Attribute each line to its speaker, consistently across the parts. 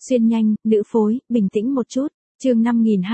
Speaker 1: Xuyên nhanh, nữ phối, bình tĩnh một chút. Chương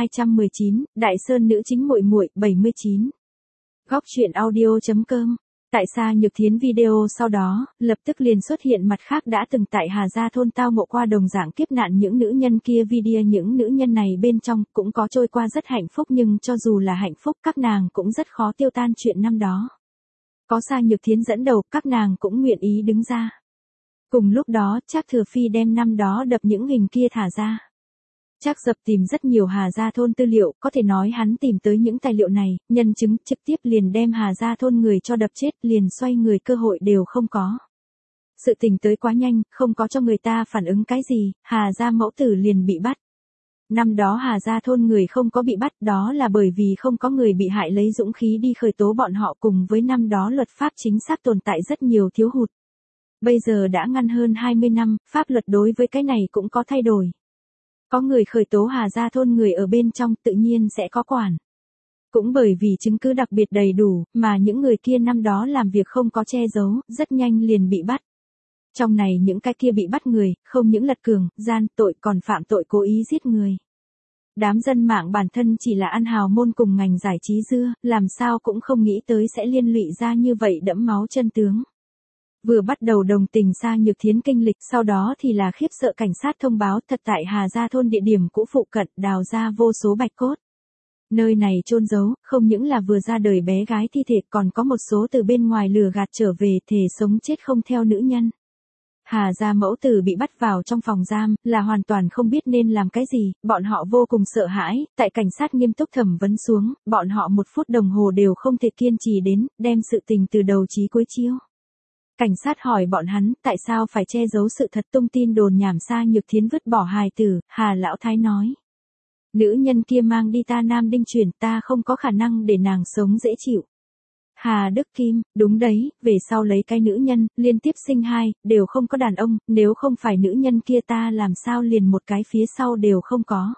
Speaker 1: 5219, Đại Sơn nữ chính muội muội, 79. Góc truyện audio.com. Tại Sa Nhược Thiến video sau đó, lập tức liền xuất hiện mặt khác đã từng tại Hà Gia thôn tao ngộ qua đồng dạng kiếp nạn những nữ nhân kia video, những nữ nhân này bên trong cũng có trôi qua rất hạnh phúc, nhưng cho dù là hạnh phúc các nàng cũng rất khó tiêu tan chuyện năm đó. Có Sa Nhược Thiến dẫn đầu, các nàng cũng nguyện ý đứng ra. Cùng lúc đó, Trác Thừa Phi đem năm đó đập những hình kia thả ra. Trác Dập tìm rất nhiều Hà Gia thôn tư liệu, có thể nói hắn tìm tới những tài liệu này, nhân chứng trực tiếp liền đem Hà Gia thôn người cho đập chết, liền xoay người cơ hội đều không có. Sự tình tới quá nhanh, không có cho người ta phản ứng cái gì, Hà Gia mẫu tử liền bị bắt. Năm đó Hà Gia thôn người không có bị bắt, đó là bởi vì không có người bị hại lấy dũng khí đi khởi tố bọn họ, cùng với năm đó luật pháp chính xác tồn tại rất nhiều thiếu hụt. Bây giờ đã ngăn hơn 20 năm, pháp luật đối với cái này cũng có thay đổi. Có người khởi tố Hà Gia thôn người ở bên trong, tự nhiên sẽ có quản. Cũng bởi vì chứng cứ đặc biệt đầy đủ, mà những người kia năm đó làm việc không có che giấu, rất nhanh liền bị bắt. Trong này những cái kia bị bắt người, không những lật cường, gian, tội còn phạm tội cố ý giết người. Đám dân mạng bản thân chỉ là ăn hào môn cùng ngành giải trí dưa, làm sao cũng không nghĩ tới sẽ liên lụy ra như vậy đẫm máu chân tướng. Vừa bắt đầu đồng tình Sa Nhược Thiến kinh lịch, sau đó thì là khiếp sợ cảnh sát thông báo thật tại Hà Gia thôn địa điểm cũ phụ cận đào ra vô số bạch cốt. Nơi này chôn giấu, không những là vừa ra đời bé gái thi thể, còn có một số từ bên ngoài lừa gạt trở về, thề sống chết không theo nữ nhân. Hà Gia mẫu tử bị bắt vào trong phòng giam, là hoàn toàn không biết nên làm cái gì, bọn họ vô cùng sợ hãi, tại cảnh sát nghiêm túc thẩm vấn xuống, bọn họ 1 phút đồng hồ đều không thể kiên trì đến, đem sự tình từ đầu chí cuối chiếu. Cảnh sát hỏi bọn hắn, tại sao phải che giấu sự thật, tung tin đồn nhảm. Sa Nhược Thiến vứt bỏ hài tử, Hà Lão Thái nói. Nữ nhân kia mang đi ta Nam Đinh chuyển, ta không có khả năng để nàng sống dễ chịu. Hà Đức Kim, đúng đấy, về sau lấy cái nữ nhân, liên tiếp sinh 2, đều không có đàn ông, nếu không phải nữ nhân kia ta làm sao liền một cái phía sau đều không có.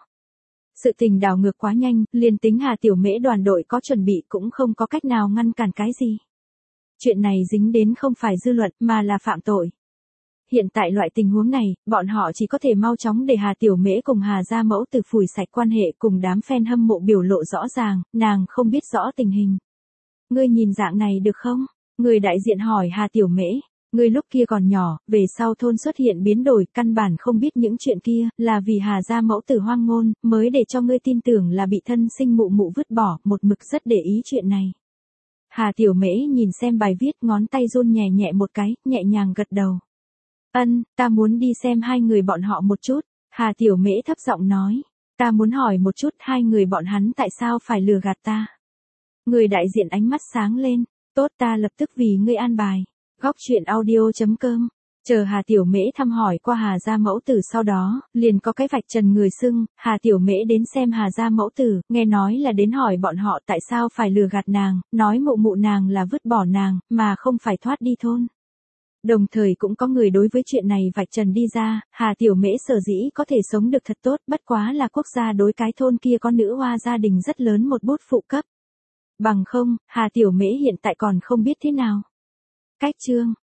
Speaker 1: Sự tình đảo ngược quá nhanh, liền tính Hà Tiểu Mễ đoàn đội có chuẩn bị cũng không có cách nào ngăn cản cái gì. Chuyện này dính đến không phải dư luận mà là phạm tội. Hiện tại loại tình huống này, bọn họ chỉ có thể mau chóng để Hà Tiểu Mễ cùng Hà Gia mẫu tử phủi sạch quan hệ, cùng đám fan hâm mộ biểu lộ rõ ràng, nàng không biết rõ tình hình. Ngươi nhìn dạng này được không? Người đại diện hỏi Hà Tiểu Mễ. Ngươi lúc kia còn nhỏ, về sau thôn xuất hiện biến đổi, căn bản không biết những chuyện kia, là vì Hà Gia mẫu tử hoang ngôn, mới để cho ngươi tin tưởng là bị thân sinh mụ mụ vứt bỏ, một mực rất để ý chuyện này. Hà Tiểu Mễ nhìn xem bài viết, ngón tay run nhẹ nhẹ một cái, nhẹ nhàng gật đầu. Ân, ta muốn đi xem 2 người bọn họ một chút. Hà Tiểu Mễ thấp giọng nói. Ta muốn hỏi một chút 2 người bọn hắn tại sao phải lừa gạt ta. Người đại diện ánh mắt sáng lên. Tốt, ta lập tức vì ngươi an bài. Góc truyện audio.com. Chờ Hà Tiểu Mễ thăm hỏi qua Hà Gia mẫu tử sau đó, liền có cái vạch trần người sưng, Hà Tiểu Mễ đến xem Hà Gia mẫu tử, nghe nói là đến hỏi bọn họ tại sao phải lừa gạt nàng, nói mụ mụ nàng là vứt bỏ nàng, mà không phải thoát đi thôn. Đồng thời cũng có người đối với chuyện này vạch trần đi ra, Hà Tiểu Mễ sở dĩ có thể sống được thật tốt, bất quá là quốc gia đối cái thôn kia có nữ hoa gia đình rất lớn một bút phụ cấp. Bằng không, Hà Tiểu Mễ hiện tại còn không biết thế nào. Cách chương